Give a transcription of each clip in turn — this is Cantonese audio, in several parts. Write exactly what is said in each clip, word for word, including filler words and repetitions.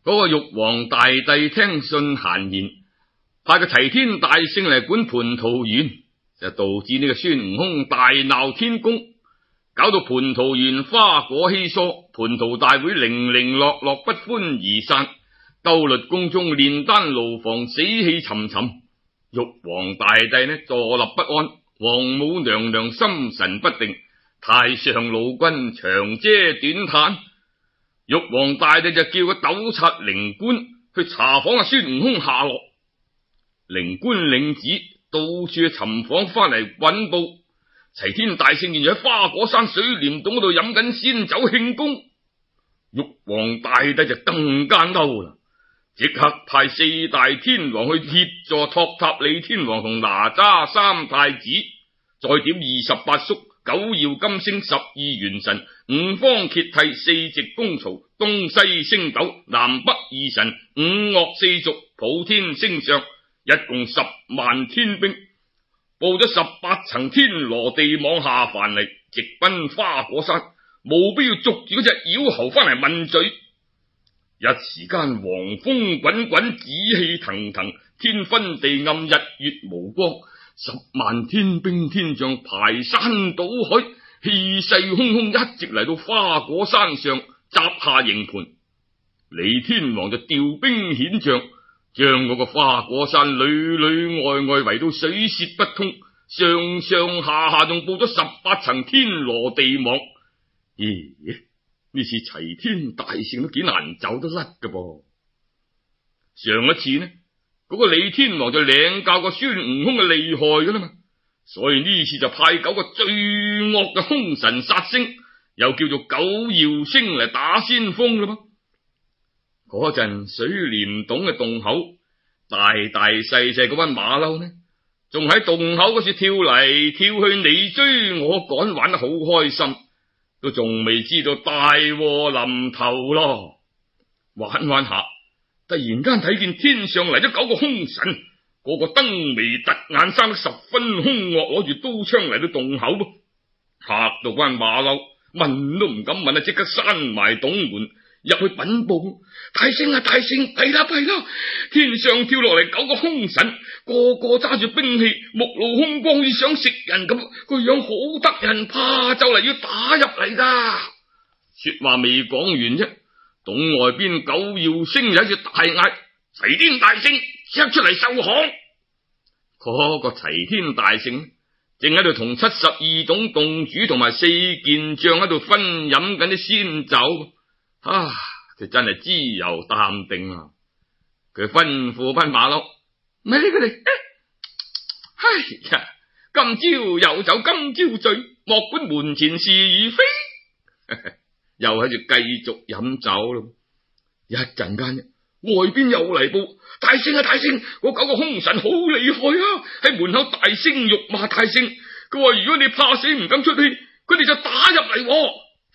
嗰個玉皇大帝聽信閒言，派個齊天大聖嚟管蟠桃園，就導致呢個孫悟空大鬧天宮，搞到蟠桃園花果稀疏，蟠桃大會零零落落，不歡而散。兜率宮中煉丹爐房死氣沉沉，玉皇大帝呢坐立不安，王母娘娘心神不定，太上老君長嗟短嘆。玉皇大帝就叫個督察靈官去查訪阿孫悟空下落。靈官領旨到處去尋訪翻嚟稟報，齊天大聖現在喺花果山水簾洞嗰度飲緊仙酒慶功。玉皇大帝就更加嬲啦，即刻派四大天王去協助托塔李天王同哪吒三太子，再點二十八宿、九曜金星、十二元神、五方揭替、四席公曹、東西星斗、南北二神、五岳四族、普天星相，一共十萬天兵，布咗十八層天羅地網下凡嚟，直奔花果山，務必要捉住嗰隻妖猴翻嚟問罪。一時間黃風滾滾，紫氣騰騰，天昏地暗，日月無光，十萬天兵天將排山倒海，氣勢洶洶，一直嚟到花果山上集下營盤。李天王就調兵遣將，將嗰個花果山裏裏外外圍到水泄不通，上上下下仲布咗十八層天羅地網。咦？呢次齊天大聖都幾難走得甩㗎噃。上一次呢，嗰、那個李天王就領教過孫悟空嘅厲害㗎啦嘛，所以呢次就派九個最惡嘅凶神殺星，又叫做九曜星嚟打先鋒啦嘛。嗰陣水簾洞嘅洞口，大大細細嗰班馬騮呢，仲喺洞口嗰處跳嚟跳去，你追我趕，玩得好開心。都仲未知道大禍臨頭咯，玩玩下，突然間睇見天上嚟咗九個凶神，個個燈眉突眼，生得十分凶惡，攞住刀槍嚟到洞口噃，嚇到班馬騮問都唔敢問啊，即刻閂埋洞門入去稟報。大聖啊大聖，弊啦弊啦，天上跳落嚟九個凶神，個個揸住兵器，目露凶光，好似想食人咁，個樣好得人怕，就嚟要打入嚟噶。說話未講完啫，洞外邊九曜星有一隻大嗌：齊天大聖，即刻出嚟受降！嗰、那個齊天大聖正喺度同七十二洞洞主同埋四健將喺度分飲緊啲仙酒啊！佢真係自由淡定啊！佢吩咐班馬騮，咪理佢哋。哎呀，今朝有酒今朝醉，莫管門前是與非。又喺度繼續飲酒咯。一陣間，外邊又嚟報，大聖啊大聖，嗰九個凶神好厲害啊！喺門口大聲辱罵大聖。佢話如果你怕死唔敢出去，佢哋就打入嚟。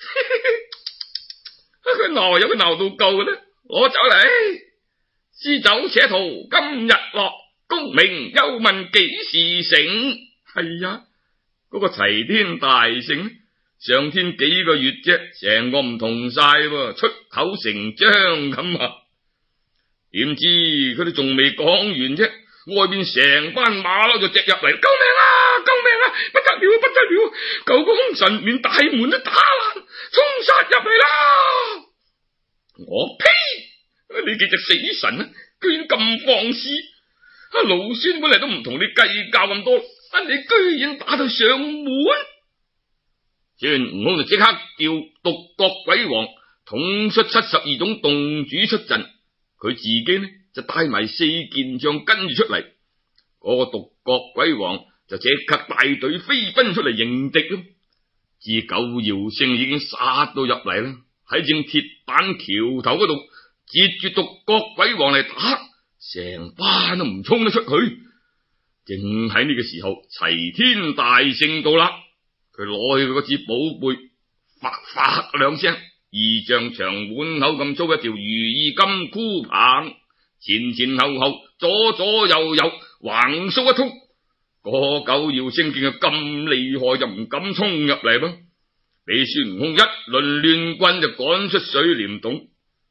佢鬧有佢鬧到夠嘅咧，攞走嚟，私酒且逃，今日落，功名休問幾時成？係呀，嗰、那個齊天大聖上天幾個月啫，成個唔同晒，出口成章咁啊！點知佢哋仲未講完啫，外邊成班馬騮就隻入嚟，救命啊！救命啊！不得了，不得了！九個凶神連大門都打爛，衝殺入嚟啦！我呸！你幾隻死神啊，居然咁放肆！啊，老孫本嚟都唔同你計較咁多，啊，你居然打到上門！孫悟空就即刻叫獨角鬼王統出七十二種洞主出陣，佢自己呢就帶埋四件將跟住出嚟。嗰、那個獨角鬼王就即刻帶隊飛奔出嚟迎敵咯。至九曜星已經殺到入嚟啦，喺正鐵板橋頭嗰度截住獨角鬼王嚟打，成班都唔衝得出去。正喺呢個時候，齊天大聖到啦，佢攞起佢嗰支寶貝，發發兩聲，二丈長碗口咁粗一條如意金箍棒，前前後後左左右右橫掃一通。嗰九曜星見佢咁厲害，就唔敢衝入嚟噃，俾孫悟空一輪亂棍就趕出水簾洞。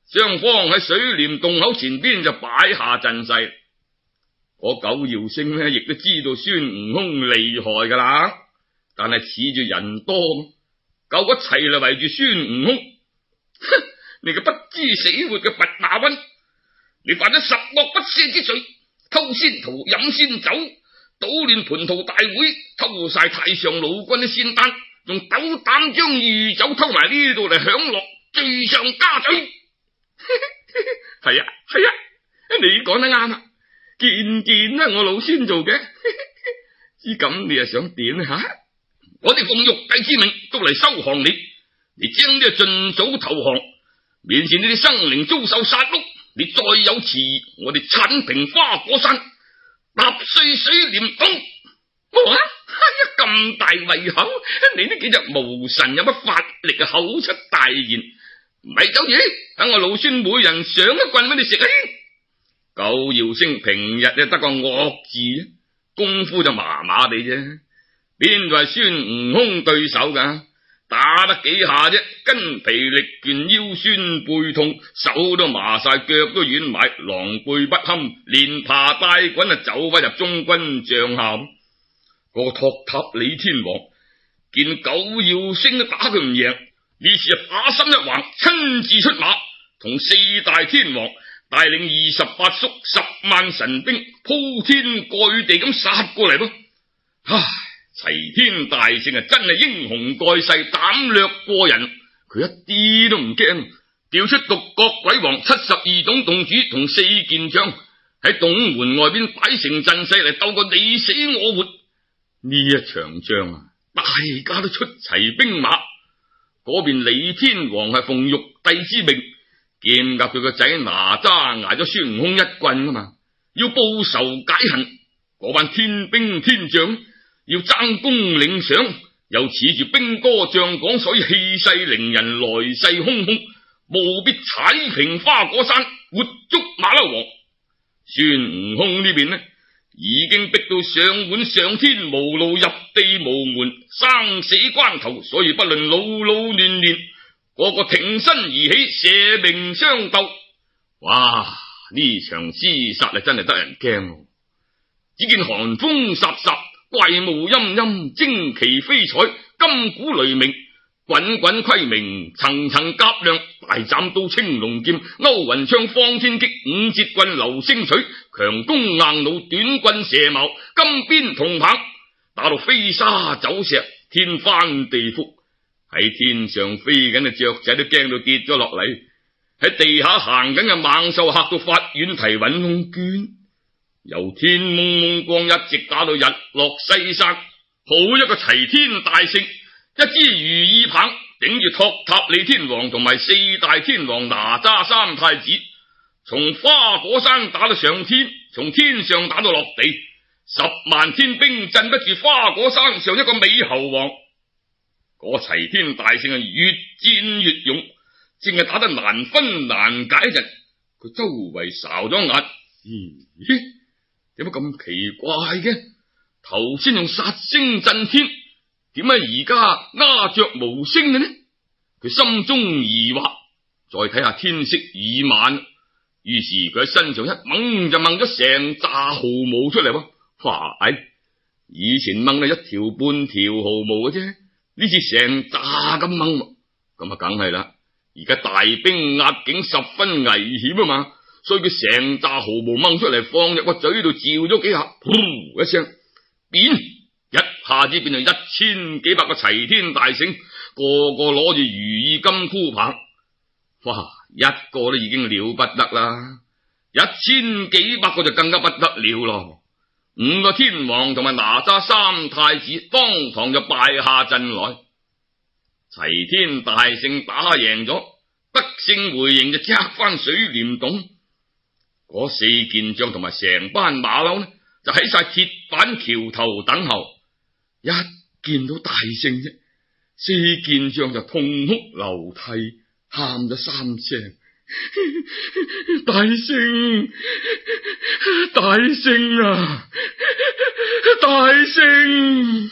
雙方喺水簾洞口前邊就擺下陣勢。嗰九曜星呢，亦都知道孫悟空厲害噶啦，但係恃住人多，夠一齊嚟圍住孫悟空。你個不知死活嘅弼馬溫，你犯咗十惡不赦之罪，偷仙桃飲仙酒，搗亂蟠桃大會，偷晒太上老君啲仙丹，仲斗膽將御酒偷埋呢度嚟享樂，罪上加罪。係啊係啊，你講得啱啊！件件都係我老孫做嘅，知咁你又想點吓？我哋奉玉帝之命都嚟收降你，你將呢就盡早投降，面前呢啲生靈遭受殺戮，你再有遲疑，我哋鏟平花果山，踏碎水簾洞。哇！哎呀，咁大胃口，你呢幾隻無神有乜法力啊？口出大言，唔係走嘢，等我老孫每人上一棍俾你食啊！九曜星平日就得個惡字，功夫就麻麻地啫，邊度係孫悟空對手噶？打得幾下啫，筋疲力倦，腰酸背痛，手都麻晒，腳都軟埋，狼狽不堪，連爬帶滾啊，走翻入中軍帳下。嗰個托塔李天王見九曜星都打佢唔贏，呢次啊把心一橫，親自出馬，同四大天王帶領二十八宿十萬神兵鋪天蓋地咁殺過嚟噃。唉，齊天大聖啊，真係英雄蓋世，膽略過人，佢一啲都唔驚，調出獨角鬼王七十二種洞主同四件將喺洞門外邊擺成陣勢嚟鬥個你死我活。呢一場仗啊，大家都出齊兵馬。嗰邊李天王係奉玉帝之命，劍夾佢個仔哪吒挨咗孫悟空一棍啊嘛，要報仇解恨。嗰班天兵天將要爭功領賞，又恃住兵多將廣，所以氣勢凌人，來勢洶洶，務必踩平花果山，活捉馬騮王。孫悟空呢邊呢，已經逼到上門上天無路，入地無門，生死關頭，所以不論老老嫩嫩，個個挺身而起，捨命相鬥。哇！呢場廝殺啊，真係得人驚。只見寒風颯颯，怪霧陰陰，旌旗飛彩，金鼓雷鳴，滾滾窺明，層層甲亮，大斬刀，青龍劍，勾雲槍，方天戟，五節棍，流星錘，強弓硬弩，短棍蛇矛，金鞭銅棒，打到飛沙走石，天翻地覆。喺天上飛緊嘅雀仔都驚到跌咗落嚟，喺地下行緊嘅猛獸嚇到發軟蹄搵窿捐。由天蒙蒙光一直打到日落西山，好一個齊天大聖，一支如意棒頂住托塔李天王同埋四大天王哪吒三太子，從花果山打到上天，從天上打到落地，十萬天兵鎮不住花果山上一個美猴王。嗰齊天大聖係越戰越勇，淨係打得難分難解一陣，佢周圍睄咗眼，咦？點解咁奇怪嘅？頭先用殺聲震天，點解而家鴉雀無聲嘅呢？佢心中疑惑，再睇下天色已晚，於是佢喺身上一掹就掹咗成紮毫毛出嚟喎。哇！以前掹咗一條半條毫毛嘅啫，呢次成紮咁掹，咁啊梗係啦。而家大兵壓境十分危險啊嘛，所以佢成紮毫毛掹出嚟，放入個嘴度照咗幾下，噗一聲，變一下子變成一千幾百個齊天大聖，個個攞住如意金箍棒。哇！一個都已經了不得啦，一千幾百個就更加不得了咯。五個天王同埋哪吒三太子當堂就敗下陣來。齊天大聖打贏咗，得勝回營就即刻翻水簾洞。嗰四件將同埋成班馬騮呢，就喺晒鐵板橋頭等候。一見到大聖啫，四件將就痛哭流涕，喊咗三聲：大聖，大聖啊，大聖！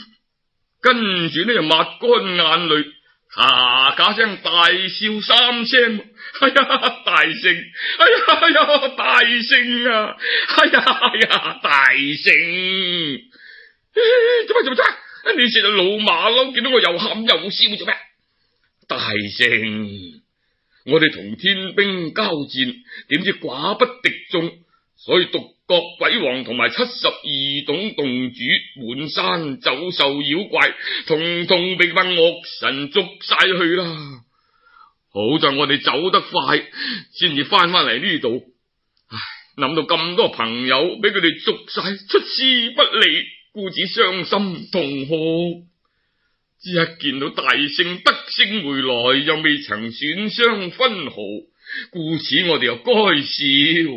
跟住呢就抹乾眼淚，咔咔聲大笑三聲。 哎呀，大聖！哎呀哎呀，大聖啊！哎呀哎呀，大聖！做乜做乜啫？你成日老馬騮，見到我又喊又笑做咩？大聖，我哋同天兵交戰，點知寡不敵眾，所以獨角鬼王同埋七十二種洞主、滿山走獸妖怪，統統被班惡神捉晒去啦。好在我哋走得快，先至翻返嚟呢度。唉，諗到咁多朋友俾佢哋捉晒，出師不利，故此傷心痛哭。只一見到大聖得勝回來，又未曾損傷分毫，故此我哋又該笑。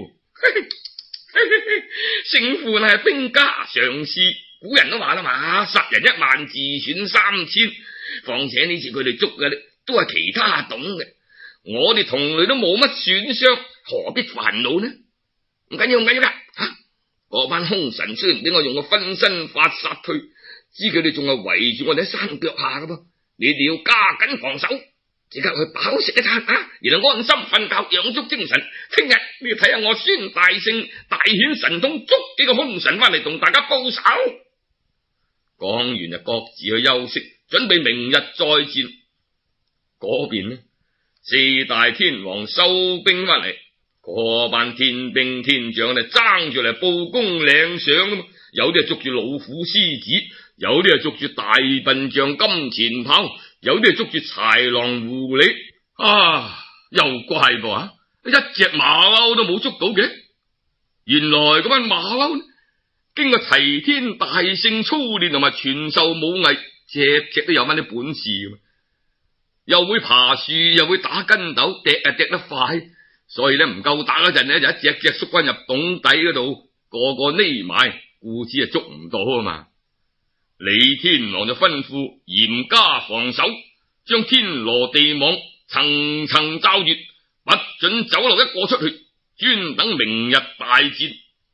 勝負乃係兵家常事，古人都話啦嘛，殺人一萬，自損三千。況且呢次佢哋捉嘅都係其他種嘅，我哋同類都冇乜損傷，何必煩惱呢？唔緊要唔緊要噶吓，嗰班凶神雖然俾我用個分身法殺退，知佢哋仲係圍住我哋喺山腳下噶噃，你哋要加緊防守，即刻去飽食一餐啊，然後安心瞓覺，養足精神。聽日你要睇下我孫大聖大顯神通，捉幾個凶神翻嚟同大家報仇。講完就各自去休息，準備明日再戰。嗰邊呢，四大天王收兵翻嚟，嗰班天兵天將呢爭住嚟報功領賞噶嘛，有啲係捉住老虎獅子，有啲係捉住大笨象金錢豹，有啲係捉住豺狼狐狸啊，又怪噃啊，一隻馬騮都冇捉到嘅。原來嗰班馬騮呢，經過齊天大聖操練同埋傳授武藝，隻隻都有翻啲本事噶嘛，又會爬樹，又會打筋斗，趯啊趯得快，所以咧唔夠打嗰陣咧，就一隻隻縮翻入洞底嗰度，個個匿埋，故此啊捉唔到啊嘛。李天王就吩咐嚴加防守，將天羅地網層層罩住，不准走漏一個出去，專等明日大戰。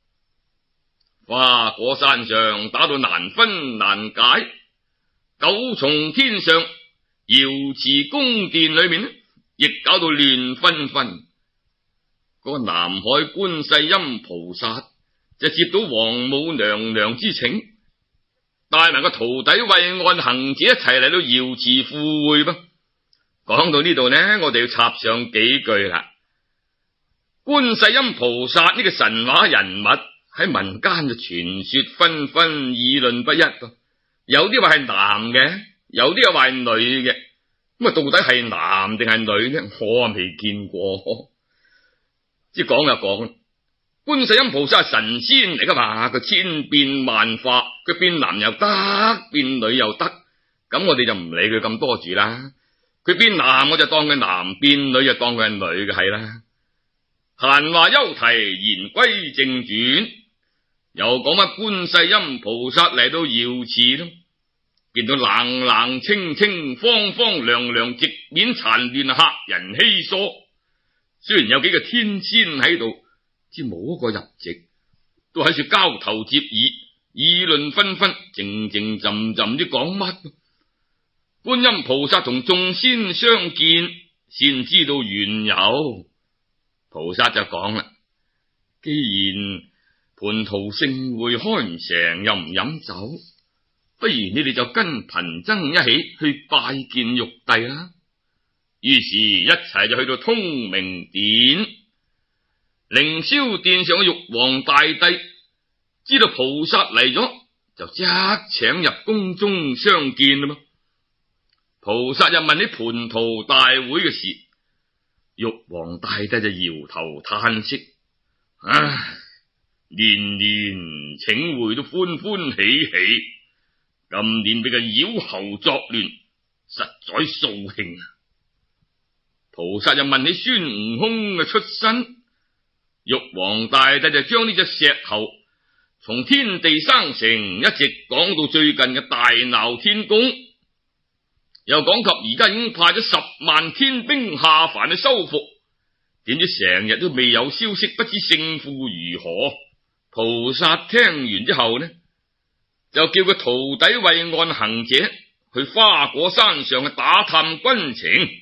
花果山上打到難分難解，九重天上瑤池宮殿裏面呢，亦搞到亂紛紛。嗰個南海觀世音菩薩就接到王母娘娘之請，帶埋個徒弟慧岸行者一齊嚟到瑤池赴會噃。講到呢度呢，我哋要插上幾句啦。觀世音菩薩呢個神話人物喺民間就傳說紛紛，議論不一噃。有啲話係男嘅，有啲又話係女嘅。咁啊，到底係男定係女呢？我啊未見過。即係講就講，觀世音菩薩係神仙嚟噶嘛，佢千變萬化，佢變男又得，變女又得。咁我哋就唔理佢咁多住啦。佢變男我就當佢男，變女就當佢係女嘅係啦。閒話休提，言歸正傳，又講乜觀世音菩薩嚟到瑤池咯，見到冷冷清清、荒荒涼涼、直面殘亂、客人稀疏。雖然有幾個天仙喺度，只冇一個入席，都喺處交頭接耳，議論紛紛，靜靜浸浸啲講乜。觀音菩薩同眾仙相見，先知道緣由。菩薩就講啦：既然蟠桃盛會開唔成，又唔飲酒，不如你哋就跟貧僧一起去拜見玉帝啦。於是一齊就去到通明殿。凌霄殿上嘅玉皇大帝知道菩薩嚟咗，就即刻請入宮中相見啦嘛。菩薩又問起蟠桃大會嘅事，玉皇大帝就搖頭嘆息：唉，年年請會都歡歡喜喜，今年俾個妖猴作亂，實在掃興。菩薩又問起孫悟空嘅出身，玉皇大帝就將呢隻石猴從天地生成一直講到最近嘅大鬧天宮，又講及而家已經派咗十萬天兵下凡去收復，點知成日都未有消息，不知勝負如何。菩薩聽完之後呢，就叫個徒弟慧岸行者去花果山上去打探軍情，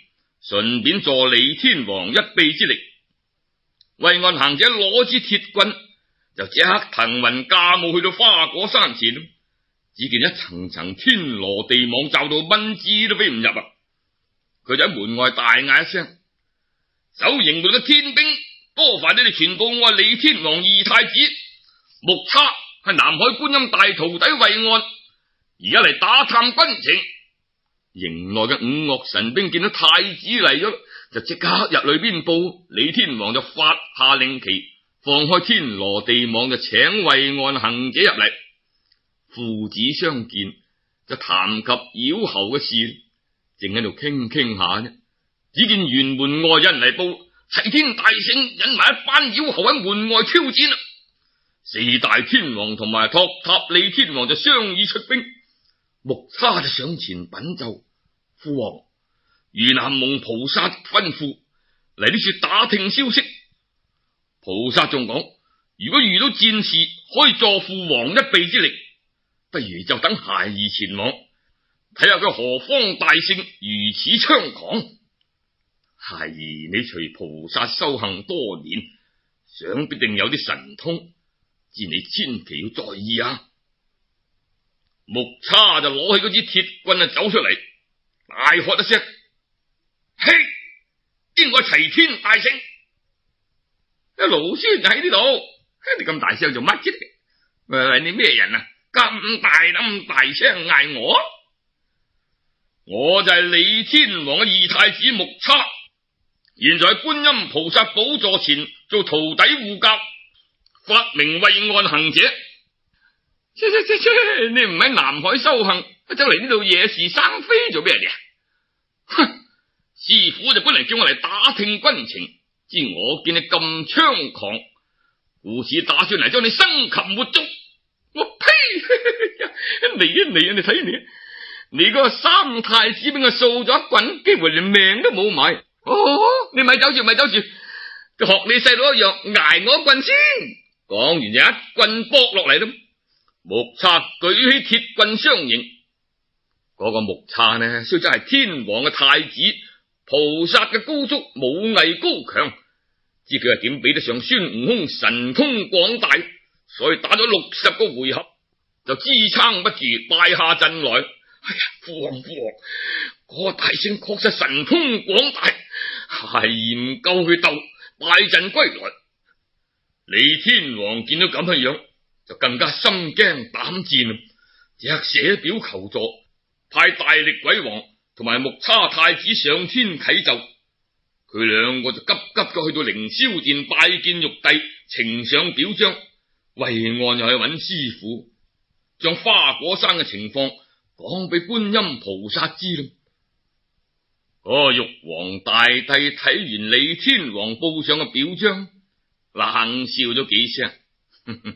順便助李天王一臂之力。惠岸行者攞支鐵棍，就即刻騰雲駕霧去到花果山前。只見一層層天羅地網罩到蚊子都飛唔入啊！佢就喺門外大嗌一聲：守營門嘅天兵，多煩你哋全部我李天王二太子木叉係南海觀音大徒弟惠岸，而家嚟打探軍情。營內嘅五岳神兵見到太子嚟咗，就即刻入裏邊報。李天王就發下令旗，放開天羅地網，就請惠岸行者入嚟。父子相見，就談及妖猴嘅事，正喺度傾傾下呢。只見轅門外有人嚟報，齊天大聖引埋一班妖猴喺門外挑戰啦。四大天王同埋托塔李天王就商議出兵。木叉就上前稟奏：父王，如南蒙菩薩吩咐嚟呢處打聽消息。菩薩仲講，如果遇到戰事，可以助父王一臂之力，不如就等孩兒前往，睇下佢何方大聖如此猖狂。孩兒你隨菩薩修行多年，想必定有啲神通，知你千祈要在意啊！木叉就攞起嗰支鐵棍啊，走出嚟，大喝一聲：嘿，邊個齊天大聖？阿勞孫就喺呢度，你咁大聲做乜啫？喂，你咩人啊？咁大咁大聲嗌我？我就係李天王嘅二太子木叉，現在喺觀音菩薩寶座前做徒弟護教，法名惠岸行者。切切切切，你唔喺南海修行，走嚟呢度惹是生非做咩嘢？哼！師父就本嚟叫我嚟打聽軍情，知我見你咁猖狂，故此打算嚟將你生擒活捉。我呸！你啊你啊，你睇你，你嗰個三太子俾我掃咗一棍，幾乎連命都冇埋。哦，你咪走住咪走住，就學你細佬一樣挨我一棍先。講完就一棍搏落嚟啦。木叉舉起鐵棍相迎，嗰、那個木叉呢，雖則係天王嘅太子，菩薩嘅高足，武藝高強，知佢係點比得上孫悟空神通廣大，所以打咗六十個回合就支撐不住，敗下陣來。哎呀，父王父王，嗰、那個大聖確實神通廣大，係唔夠佢鬥，敗陣歸來。李天王見到咁嘅樣，就更加心驚膽戰，即刻寫表求助，派大力鬼王同埋木叉太子上天啟奏。佢兩個就急急嘅去到凌霄殿拜見玉帝，呈上表彰。惠岸又去揾師傅，將花果山嘅情況講俾觀音菩薩知啦。嗰個玉皇大帝睇完李天王報上嘅表彰，冷笑咗幾聲。呵呵，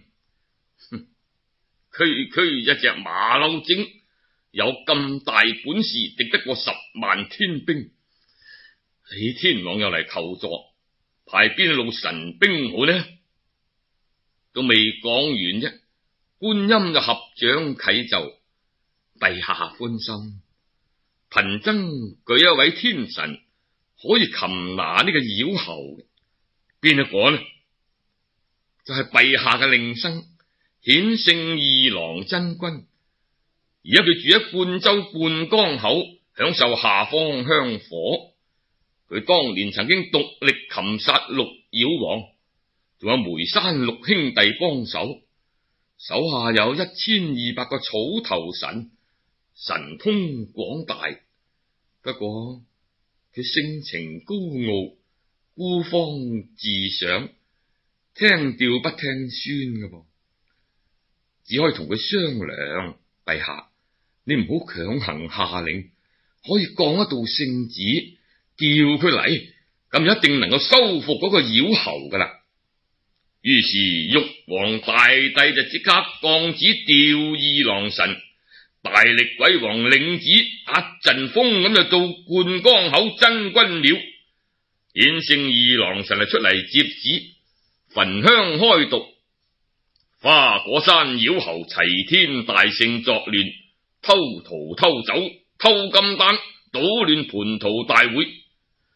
區區一隻馬騮精，有咁大本事，敵得過十萬天兵。李天王又嚟求助，派邊路神兵好呢？都未講完啫，觀音就合掌啟奏：陛下寬心，貧僧舉一位天神可以擒拿呢個妖猴嘅，邊一個呢？就係、是、陛下嘅令生顯聖二郎真君，而家佢住喺灌州灌江口，享受下方香火。佢當年曾經獨力擒殺六妖王，仲有梅山六兄弟幫手，手下有一千二百個草頭神，神通廣大。不過佢性情高傲，孤芳自賞，聽調不聽宣嘅噃，只可以同佢商量。陛下，你唔好強行下令，可以降一道聖旨，叫佢嚟，咁就一定能夠收復嗰個妖猴噶啦。於是玉皇大帝就即刻降旨調二郎神，大力鬼王領旨，一陣風咁就到灌江口真君廟。顯聖二郎神就出嚟接旨，焚香開讀。花果山妖猴齊天大聖作亂，偷桃偷酒偷金丹，搗亂蟠桃大會。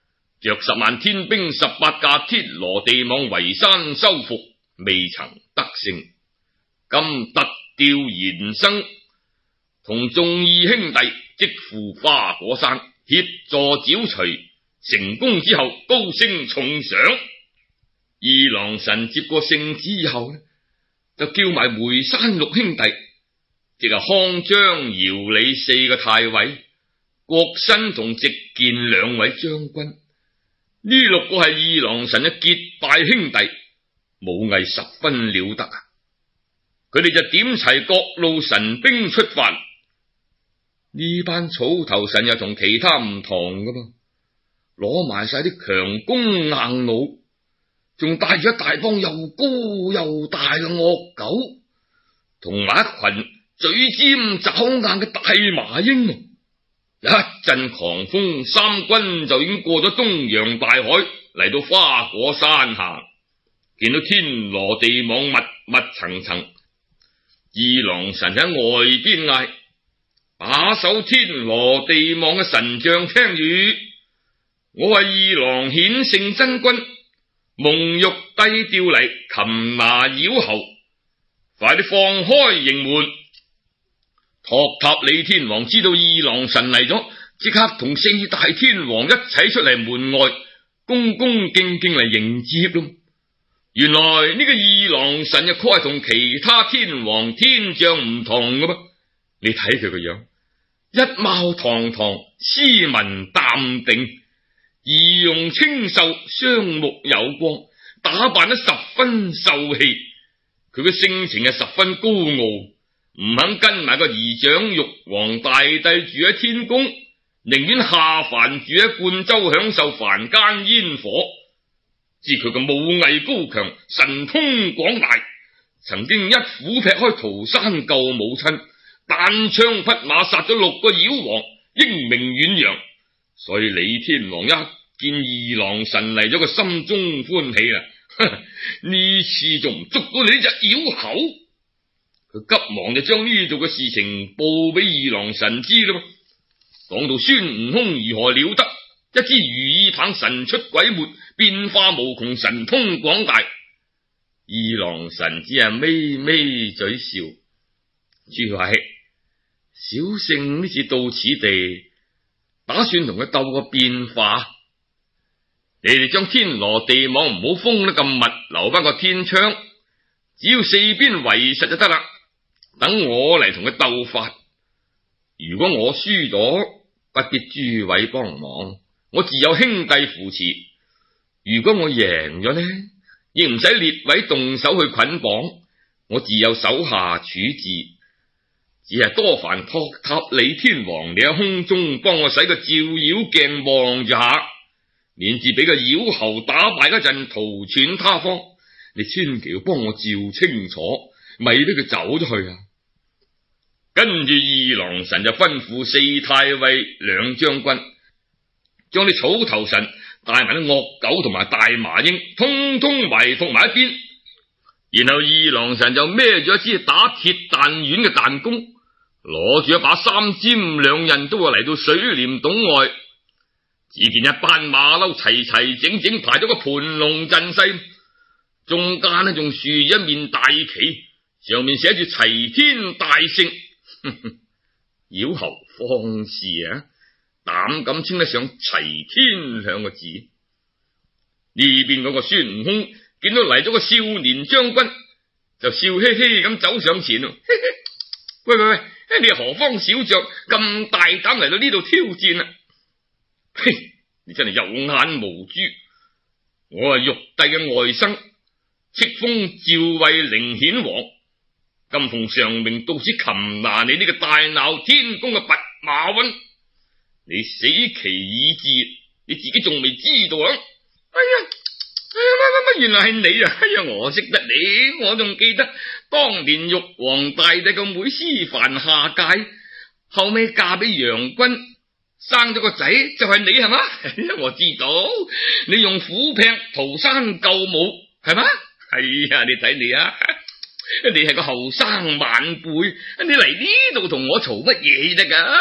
着十萬天兵十八架天羅地網圍山收復，未曾得勝。今特調賢生同眾義兄弟即赴花果山協助剿除，成功之後高聲重賞。二郎神接過聖旨以後呢，就叫埋梅山六兄弟，即係康張姚李四個太尉，郭新同席健兩位將軍。呢六個係二郎神嘅結拜兄弟，武藝十分了得啊！佢哋就點齊各路神兵出發。呢班草頭神又同其他唔同噶噃，攞埋晒啲強弓硬弩，仲帶住一大幫又高又大嘅惡狗，同埋一群嘴尖爪硬嘅大麻鷹。一陣狂風，三軍就已經過咗東洋大海，嚟到花果山下，見到天羅地網密密層層。二郎神喺外邊嗌：把守天羅地網嘅神將聽住，我係二郎顯聖真君，蒙玉帝調嚟擒拿妖猴，快啲放開營門。托塔李天王知道二郎神嚟咗，即刻同四大天王一齊出嚟門外，恭恭敬敬嚟迎接咯。原來呢個二郎神又確係同其他天王天將唔同噶噃，你睇佢個樣，一貌堂堂，斯文淡定，儀容清秀，雙目有光，打扮得十分秀氣。佢嘅性情係十分高傲，唔肯跟埋個姨長玉皇大帝住喺天宮，寧願下凡住喺灌州享受凡間煙火。知佢嘅武藝高強，神通廣大，曾經一斧劈開桃山救母親，單槍匹馬殺咗六個妖王，英名遠揚。所以李天王一見二郎神嚟咗，個心中歡喜啦。呢次仲唔捉到你呢隻妖猴？佢急忙就將呢度嘅事情報俾二郎神知啦。講到孫悟空如何了得，一支如意棒神出鬼沒，變化無窮，神通廣大。二郎神只係眯眯嘴笑，諸位，小聖呢次到此地，打算同佢鬥個變化。你哋將天羅地網唔好封得咁密，留翻個天窗，只要四邊圍實就得啦。等我嚟同佢鬥法。如果我輸咗，不必諸位幫忙，我自有兄弟扶持。如果我贏咗呢，亦唔使列位動手去捆綁，我自有手下處置。只係多煩托塔李天王，你喺空中幫我使個照妖鏡望住下，免至俾個妖猴打敗嗰陣逃竄他方。你千祈要幫我照清楚，咪俾佢走咗去啊！跟住二郎神就吩咐四太尉兩將軍，將啲草頭神帶埋啲惡狗同埋大麻鷹，通通埋伏埋一邊。然後二郎神就孭住一支打鐵彈丸嘅彈弓，攞住一把三尖兩刃刀嚟到水簾洞外。只見一班馬騮齊齊整整排咗個盤龍陣勢，中間呢仲豎一面大旗，上面寫住齊天大聖。妖猴放肆啊！膽敢稱得上齊天兩個字。呢邊嗰個孫悟空見到嚟咗個少年將軍，就笑嘻嘻咁走上前咯。喂喂喂，你何方小將咁大膽嚟到呢度挑戰啊？嘿，你真係有眼無珠！我係玉帝嘅外甥，敕封趙惠靈顯王。今奉上命到此擒拿你呢個大鬧天宮嘅弼馬溫，你死期已至，你自己仲未知道啊！哎呀，哎呀，乜乜乜，原來係你啊！哎呀，我識得你，我仲記得當年玉皇大帝個妹師範下界，後尾嫁俾楊君，生咗個仔，就係你係嘛？哎呀，我知道，你用斧劈桃山救母係嘛？哎呀，你睇你啊！你係個後生晚輩，你嚟呢度同我嘈乜嘢得噶？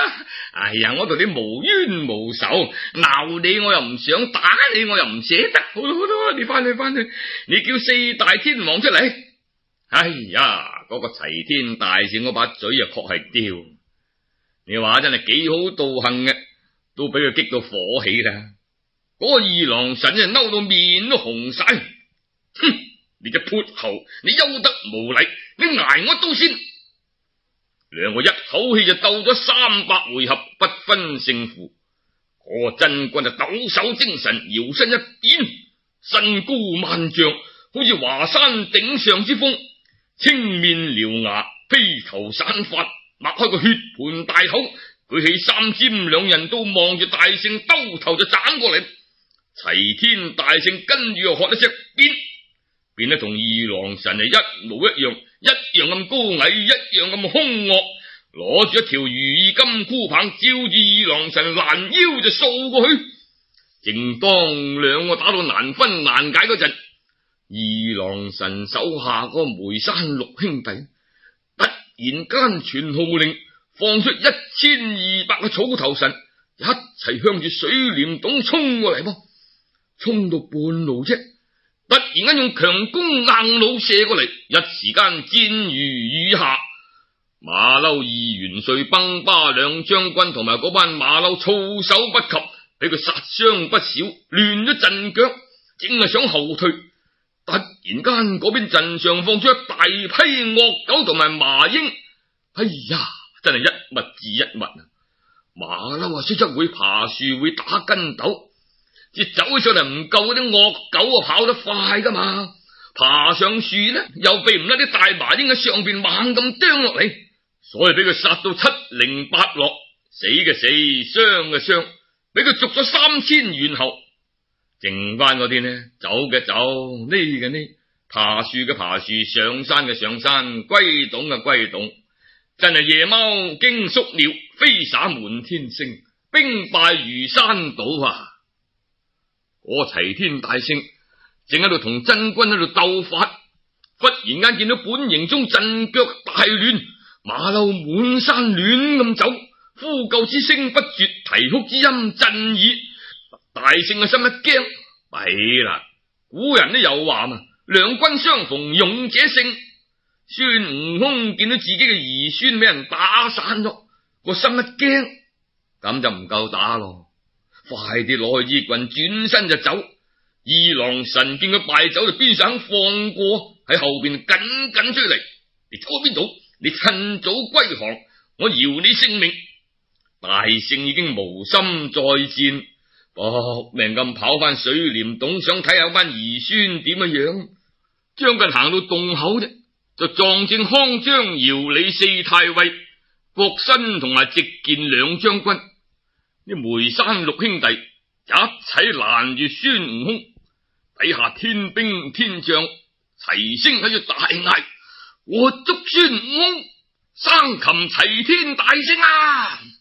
哎呀，我同你無冤無仇，鬧你我又唔想，打你我又唔捨得。好啦好啦，你翻去翻去，你叫四大天王出嚟。哎呀，嗰、那個齊天大聖嗰把嘴啊，確係刁。你話真係幾好道行嘅，都俾佢激到火起啦。嗰、那個二郎神就嬲到面都紅晒。哼！你隻潑猴，你休得無禮，你挨我刀先。兩個一口氣就鬥咗三百回合，不分勝負。嗰個真君就抖擻精神，搖身一變，身高萬丈，好似華山頂上之峰，青面獠牙，披頭散髮，擘開個血盆大口，舉起三尖兩刃刀，望住大聖兜頭就斬過嚟。齊天大聖跟住又喝一聲變，變得同二郎神係一模一樣，一樣咁高矮，一樣咁兇惡，攞住一條如意金箍棒，照住二郎神攔腰就掃過去。正當兩個打到難分難解嗰陣，二郎神手下個梅山六兄弟突然間傳號令，放出一千二百個草頭神，一齊向住水簾洞衝過嚟噃。衝到半路啫，突然間用強弓硬弩射過嚟，一時間箭如雨下。馬騮二元帥、崩巴兩將軍同埋嗰班馬騮措手不及，俾佢殺傷不少，亂咗陣腳，正係想後退。突然間嗰邊陣上放出一大批惡狗同埋麻鷹，哎呀，真係一物治一物啊！馬騮啊，雖則會爬樹，會打筋斗。只走起上嚟唔夠嗰啲惡狗啊跑得快噶嘛，爬上樹呢又避唔甩啲大麻鷹喺上邊猛咁啄落嚟，所以俾佢殺到七零八落，死嘅死，傷嘅傷，俾佢捉咗三千猿猴。剩翻嗰啲呢，走嘅走，呢嘅呢，爬樹嘅爬樹，上山嘅上山，龜洞嘅龜洞，真係夜貓驚宿鳥，飛灑滿天星，兵敗如山倒啊！嗰個齊天大聖正喺度同真君喺度鬥法，忽然間見到本營中陣腳大亂，馬騮滿山亂咁走，呼救之聲不絕，啼哭之音震耳。大聖嘅心一驚，弊啦！古人都有話嘛，兩軍相逢勇者勝。孫悟空見到自己嘅兒孫俾人打散咗，個心一驚，咁就唔夠打咯。快啲攞去衣棍，轉身就走。二郎神見佢敗走，就邊想放過，喺後邊緊緊追嚟。你走去邊度？你趁早歸降，我饒你性命。大聖已經無心再戰，搏命咁跑翻水簾洞，想睇下班兒孫點樣樣。將近行到洞口啫，就撞正康張、姚李四太尉、郭新同埋直見兩將軍。啲梅山六兄弟一齊攔住孫悟空，底下天兵天將齊聲喺度大嗌：我捉孫悟空，生擒齊天大聖啊！